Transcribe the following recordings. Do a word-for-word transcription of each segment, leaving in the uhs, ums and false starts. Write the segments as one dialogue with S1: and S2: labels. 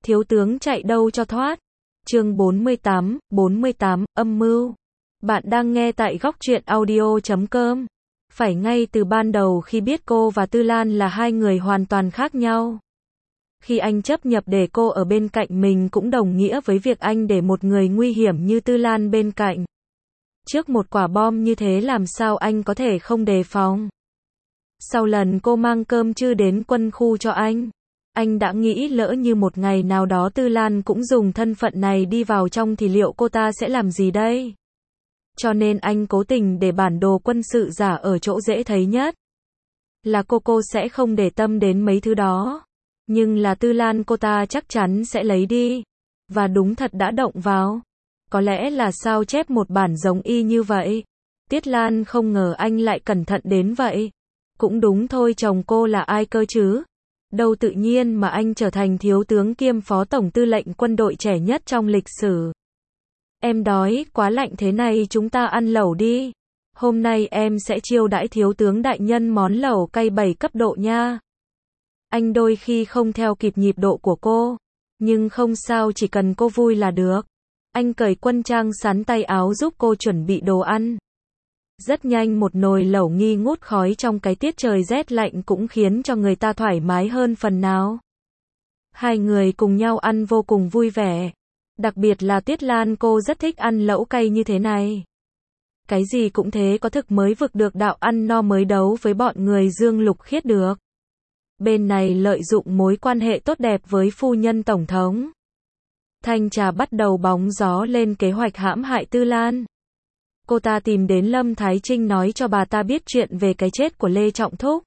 S1: thiếu tướng chạy đâu cho thoát. Chương bốn mươi tám, bốn mươi tám, âm mưu. Bạn đang nghe tại góc truyện audio chấm com. Phải ngay từ ban đầu khi biết cô và Tư Lan là hai người hoàn toàn khác nhau. Khi anh chấp nhập để cô ở bên cạnh mình cũng đồng nghĩa với việc anh để một người nguy hiểm như Tư Lan bên cạnh. Trước một quả bom như thế làm sao anh có thể không đề phòng. Sau lần cô mang cơm trưa đến quân khu cho anh, anh đã nghĩ lỡ như một ngày nào đó Tư Lan cũng dùng thân phận này đi vào trong thì liệu cô ta sẽ làm gì đây? Cho nên anh cố tình để bản đồ quân sự giả ở chỗ dễ thấy nhất. Là cô cô sẽ không để tâm đến mấy thứ đó. Nhưng là Tư Lan cô ta chắc chắn sẽ lấy đi. Và đúng thật đã động vào. Có lẽ là sao chép một bản giống y như vậy. Tiết Lan không ngờ anh lại cẩn thận đến vậy. Cũng đúng thôi, chồng cô là ai cơ chứ? Đâu tự nhiên mà anh trở thành thiếu tướng kiêm phó tổng tư lệnh quân đội trẻ nhất trong lịch sử. Em đói, quá lạnh thế này chúng ta ăn lẩu đi. Hôm nay em sẽ chiêu đãi thiếu tướng đại nhân món lẩu cay bảy cấp độ nha. Anh đôi khi không theo kịp nhịp độ của cô. Nhưng không sao, chỉ cần cô vui là được. Anh cởi quân trang sắn tay áo giúp cô chuẩn bị đồ ăn. Rất nhanh một nồi lẩu nghi ngút khói trong cái tiết trời rét lạnh cũng khiến cho người ta thoải mái hơn phần nào. Hai người cùng nhau ăn vô cùng vui vẻ. Đặc biệt là Tiết Lan, cô rất thích ăn lẩu cay như thế này. Cái gì cũng thế, có thực mới vực được đạo, ăn no mới đấu với bọn người Dương Lục Khiết được. Bên này lợi dụng mối quan hệ tốt đẹp với phu nhân tổng thống. Thanh Trà bắt đầu bóng gió lên kế hoạch hãm hại Tư Lan. Cô ta tìm đến Lâm Thái Trinh nói cho bà ta biết chuyện về cái chết của Lê Trọng Thúc.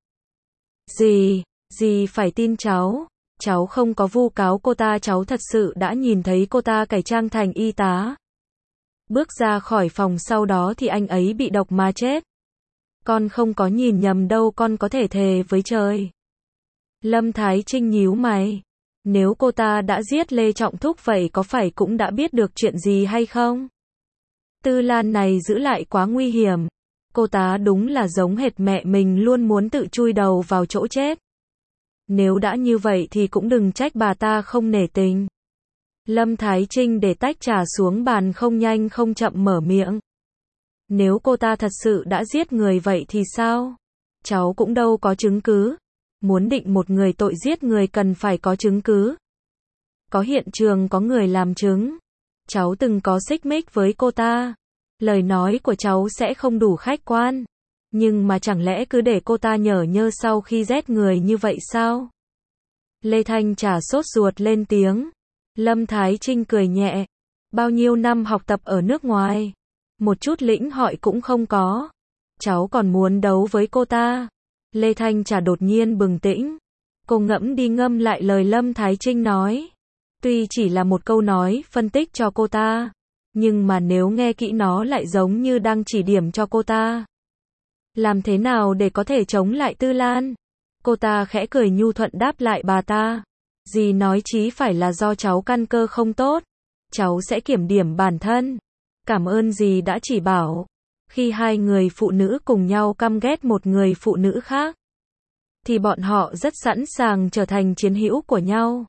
S1: Gì, gì phải tin cháu, cháu không có vu cáo cô ta, cháu thật sự đã nhìn thấy cô ta cải trang thành y tá. Bước ra khỏi phòng sau đó thì anh ấy bị độc mà chết. Con không có nhìn nhầm đâu, con có thể thề với trời. Lâm Thái Trinh nhíu mày. Nếu cô ta đã giết Lê Trọng Thúc vậy có phải cũng đã biết được chuyện gì hay không? Tư Lan này giữ lại quá nguy hiểm. Cô ta đúng là giống hệt mẹ mình, luôn muốn tự chui đầu vào chỗ chết. Nếu đã như vậy thì cũng đừng trách bà ta không nể tình. Lâm Thái Trinh để tách trà xuống bàn, không nhanh không chậm mở miệng. Nếu cô ta thật sự đã giết người vậy thì sao? Cháu cũng đâu có chứng cứ. Muốn định một người tội giết người cần phải có chứng cứ. Có hiện trường, có người làm chứng. Cháu từng có xích mích với cô ta. Lời nói của cháu sẽ không đủ khách quan. Nhưng mà chẳng lẽ cứ để cô ta nhở nhơ sau khi giết người như vậy sao? Lê Thanh Trà sốt ruột lên tiếng. Lâm Thái Trinh cười nhẹ. Bao nhiêu năm học tập ở nước ngoài. Một chút lĩnh hội cũng không có. Cháu còn muốn đấu với cô ta. Lê Thanh Trà đột nhiên bừng tỉnh. Cô ngẫm đi ngâm lại lời Lâm Thái Trinh nói. Tuy chỉ là một câu nói phân tích cho cô ta, nhưng mà nếu nghe kỹ nó lại giống như đang chỉ điểm cho cô ta. Làm thế nào để có thể chống lại Tư Lan? Cô ta khẽ cười nhu thuận đáp lại bà ta. Dì nói chí phải là do cháu căn cơ không tốt. Cháu sẽ kiểm điểm bản thân. Cảm ơn dì đã chỉ bảo. Khi hai người phụ nữ cùng nhau căm ghét một người phụ nữ khác, thì bọn họ rất sẵn sàng trở thành chiến hữu của nhau.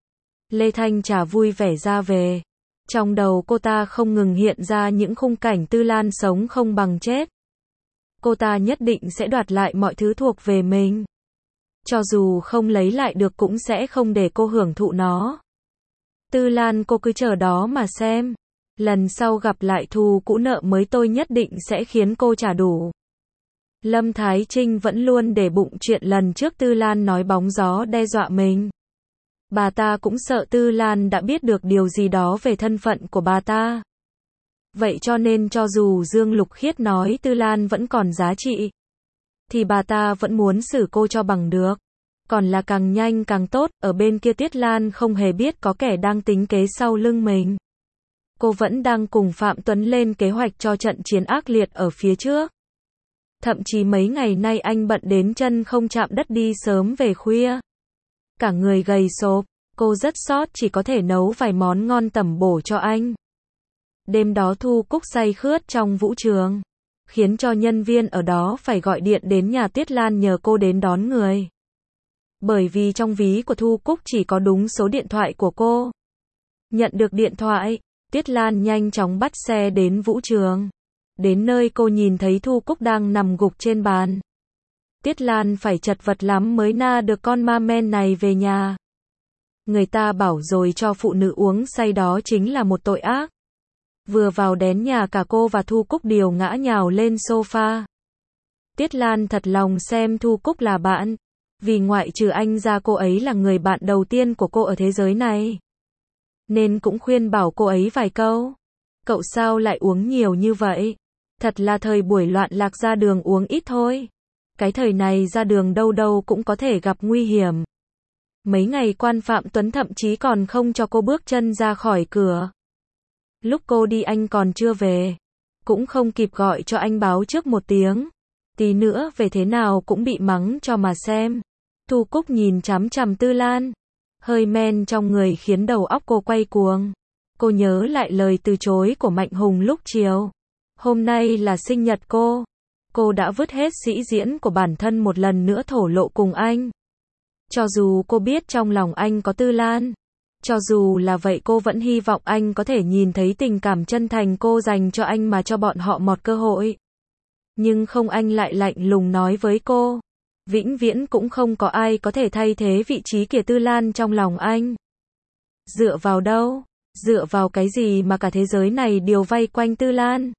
S1: Lê Thanh Trà vui vẻ ra về. Trong đầu cô ta không ngừng hiện ra những khung cảnh Tư Lan sống không bằng chết. Cô ta nhất định sẽ đoạt lại mọi thứ thuộc về mình. Cho dù không lấy lại được cũng sẽ không để cô hưởng thụ nó. Tư Lan, cô cứ chờ đó mà xem. Lần sau gặp lại thù cũ nợ mới, tôi nhất định sẽ khiến cô trả đủ. Lâm Thái Trinh vẫn luôn để bụng chuyện lần trước Tư Lan nói bóng gió đe dọa mình. Bà ta cũng sợ Tư Lan đã biết được điều gì đó về thân phận của bà ta. Vậy cho nên cho dù Dương Lục Khiết nói Tư Lan vẫn còn giá trị, thì bà ta vẫn muốn xử cô cho bằng được. Còn là càng nhanh càng tốt. Ở bên kia Tiết Lan không hề biết có kẻ đang tính kế sau lưng mình. Cô vẫn đang cùng Phạm Tuấn lên kế hoạch cho trận chiến ác liệt ở phía trước. Thậm chí mấy ngày nay anh bận đến chân không chạm đất, đi sớm về khuya. Cả người gầy xốp, cô rất sót, chỉ có thể nấu vài món ngon tẩm bổ cho anh. Đêm đó Thu Cúc say khướt trong vũ trường, khiến cho nhân viên ở đó phải gọi điện đến nhà Tiết Lan nhờ cô đến đón người. Bởi vì trong ví của Thu Cúc chỉ có đúng số điện thoại của cô. Nhận được điện thoại, Tuyết Lan nhanh chóng bắt xe đến vũ trường. Đến nơi cô nhìn thấy Thu Cúc đang nằm gục trên bàn. Tuyết Lan phải chật vật lắm mới na được con ma men này về nhà. Người ta bảo rồi cho phụ nữ uống say đó chính là một tội ác. Vừa vào đến nhà cả cô và Thu Cúc đều ngã nhào lên sofa. Tuyết Lan thật lòng xem Thu Cúc là bạn. Vì ngoại trừ anh ra cô ấy là người bạn đầu tiên của cô ở thế giới này. Nên cũng khuyên bảo cô ấy vài câu. Cậu sao lại uống nhiều như vậy? Thật là thời buổi loạn lạc, ra đường uống ít thôi. Cái thời này ra đường đâu đâu cũng có thể gặp nguy hiểm. Mấy ngày quan Phạm Tuấn thậm chí còn không cho cô bước chân ra khỏi cửa. Lúc cô đi anh còn chưa về. Cũng không kịp gọi cho anh báo trước một tiếng. Tí nữa về thế nào cũng bị mắng cho mà xem. Thu Cúc nhìn chằm chằm Tư Lan. Hơi men trong người khiến đầu óc cô quay cuồng. Cô nhớ lại lời từ chối của Mạnh Hùng lúc chiều. Hôm nay là sinh nhật cô. Cô đã vứt hết sĩ diễn của bản thân một lần nữa thổ lộ cùng anh. Cho dù cô biết trong lòng anh có Tư Lan. Cho dù là vậy cô vẫn hy vọng anh có thể nhìn thấy tình cảm chân thành cô dành cho anh mà cho bọn họ một cơ hội. Nhưng không, anh lại lạnh lùng nói với cô. Vĩnh viễn cũng không có ai có thể thay thế vị trí của Tư Lan trong lòng anh. Dựa vào đâu? Dựa vào cái gì mà cả thế giới này đều vây quanh Tư Lan?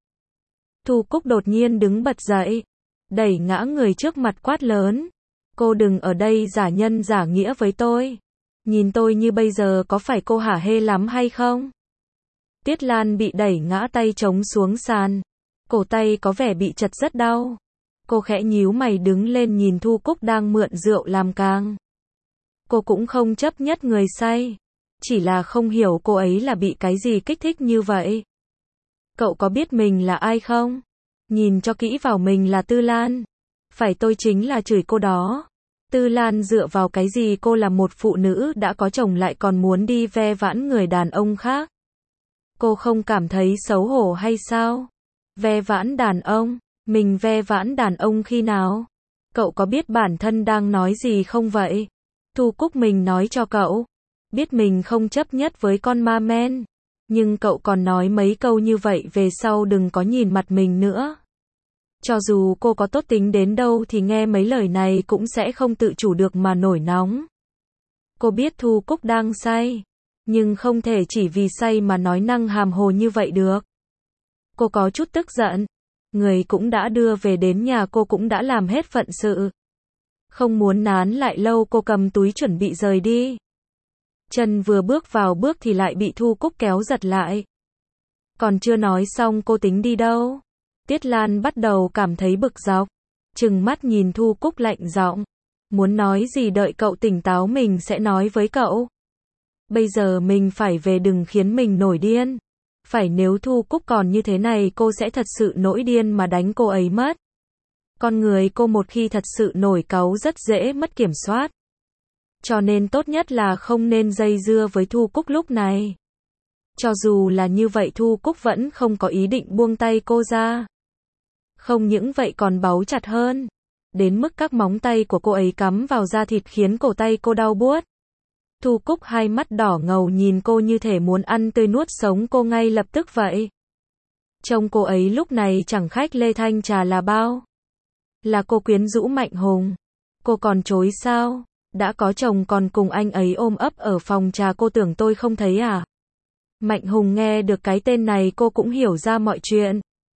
S1: Thu Cúc đột nhiên đứng bật dậy. Đẩy ngã người trước mặt quát lớn. Cô đừng ở đây giả nhân giả nghĩa với tôi. Nhìn tôi như bây giờ có phải cô hả hê lắm hay không? Tuyết Lan bị đẩy ngã, tay chống xuống sàn. Cổ tay có vẻ bị chật rất đau. Cô khẽ nhíu mày đứng lên nhìn Thu Cúc đang mượn rượu làm càng. Cô cũng không chấp nhất người say. Chỉ là không hiểu cô ấy là bị cái gì kích thích như vậy. Cậu có biết mình là ai không? Nhìn cho kỹ vào, mình là Tư Lan. Phải, tôi chính là chửi cô đó. Tư Lan dựa vào cái gì? Cô là một phụ nữ đã có chồng lại còn muốn đi ve vãn người đàn ông khác. Cô không cảm thấy xấu hổ hay sao? Ve vãn đàn ông? Mình ve vãn đàn ông khi nào? Cậu có biết bản thân đang nói gì không vậy? Thu Cúc, mình nói cho cậu. Biết mình không chấp nhất với con ma men. Nhưng cậu còn nói mấy câu như vậy, về sau đừng có nhìn mặt mình nữa. Cho dù cô có tốt tính đến đâu thì nghe mấy lời này cũng sẽ không tự chủ được mà nổi nóng. Cô biết Thu Cúc đang say. Nhưng không thể chỉ vì say mà nói năng hàm hồ như vậy được. Cô có chút tức giận. Người cũng đã đưa về đến nhà, cô cũng đã làm hết phận sự. Không muốn nán lại lâu, cô cầm túi chuẩn bị rời đi. Chân vừa bước vào bước thì lại bị Thu Cúc kéo giật lại. Còn chưa nói xong cô tính đi đâu? Tuyết Lan bắt đầu cảm thấy bực dọc. Trừng mắt nhìn Thu Cúc lạnh giọng. Muốn nói gì đợi cậu tỉnh táo mình sẽ nói với cậu. Bây giờ mình phải về, đừng khiến mình nổi điên. Phải, nếu Thu Cúc còn như thế này cô sẽ thật sự nổi điên mà đánh cô ấy mất. Con người cô một khi thật sự nổi cáu rất dễ mất kiểm soát. Cho nên tốt nhất là không nên dây dưa với Thu Cúc lúc này. Cho dù là như vậy Thu Cúc vẫn không có ý định buông tay cô ra. Không những vậy còn bấu chặt hơn. Đến mức các móng tay của cô ấy cắm vào da thịt khiến cổ tay cô đau buốt. Thu Cúc hai mắt đỏ ngầu nhìn cô như thể muốn ăn tươi nuốt sống cô ngay lập tức vậy. Trông cô ấy lúc này chẳng khách Lê Thanh Trà là bao. Là cô quyến rũ Mạnh Hùng. Cô còn chối sao? Đã có chồng còn cùng anh ấy ôm ấp ở phòng trà, cô tưởng tôi không thấy à? Mạnh Hùng nghe được cái tên này cô cũng hiểu ra mọi chuyện.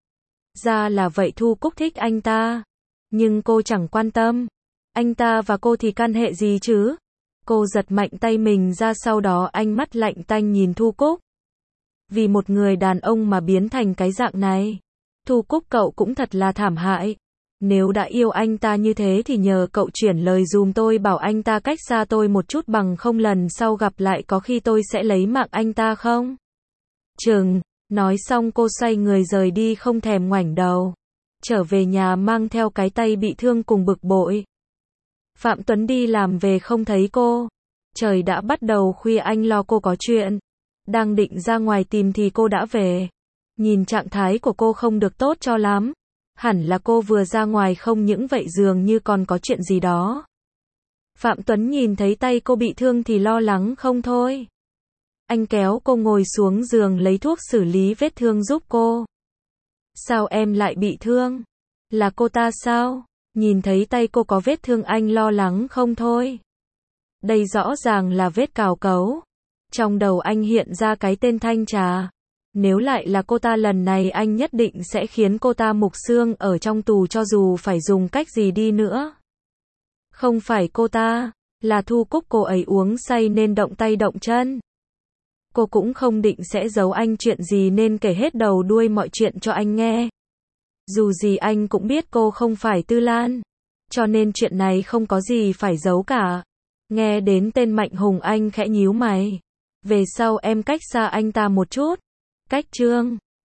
S1: Ra là vậy, Thu Cúc thích anh ta. Nhưng cô chẳng quan tâm. Anh ta và cô thì can hệ gì chứ? Cô giật mạnh tay mình ra, sau đó ánh mắt lạnh tanh nhìn Thu Cúc. Vì một người đàn ông mà biến thành cái dạng này. Thu Cúc, cậu cũng thật là thảm hại. Nếu đã yêu anh ta như thế thì nhờ cậu chuyển lời dùm tôi, bảo anh ta cách xa tôi một chút, bằng không lần sau gặp lại có khi tôi sẽ lấy mạng anh ta không? Chừng, nói xong cô xoay người rời đi không thèm ngoảnh đầu. Trở về nhà mang theo cái tay bị thương cùng bực bội. Phạm Tuấn đi làm về không thấy cô. Trời đã bắt đầu khuya, anh lo cô có chuyện. Đang định ra ngoài tìm thì cô đã về. Nhìn trạng thái của cô không được tốt cho lắm. Hẳn là cô vừa ra ngoài, không những vậy dường như còn có chuyện gì đó. Phạm Tuấn nhìn thấy tay cô bị thương thì lo lắng không thôi. Anh kéo cô ngồi xuống giường lấy thuốc xử lý vết thương giúp cô. Sao em lại bị thương? Là cô ta sao? Nhìn thấy tay cô có vết thương anh lo lắng không thôi. Đây rõ ràng là vết cào cấu. Trong đầu anh hiện ra cái tên Thanh Trà. Nếu lại là cô ta lần này anh nhất định sẽ khiến cô ta mục xương ở trong tù cho dù phải dùng cách gì đi nữa. Không phải cô ta, là Thu Cúc, cô ấy uống say nên động tay động chân. Cô cũng không định sẽ giấu anh chuyện gì nên kể hết đầu đuôi mọi chuyện cho anh nghe. Dù gì anh cũng biết cô không phải Tư Lan, cho nên chuyện này không có gì phải giấu cả. Nghe đến tên Mạnh Hùng anh khẽ nhíu mày. Về sau em cách xa anh ta một chút. Cách Trương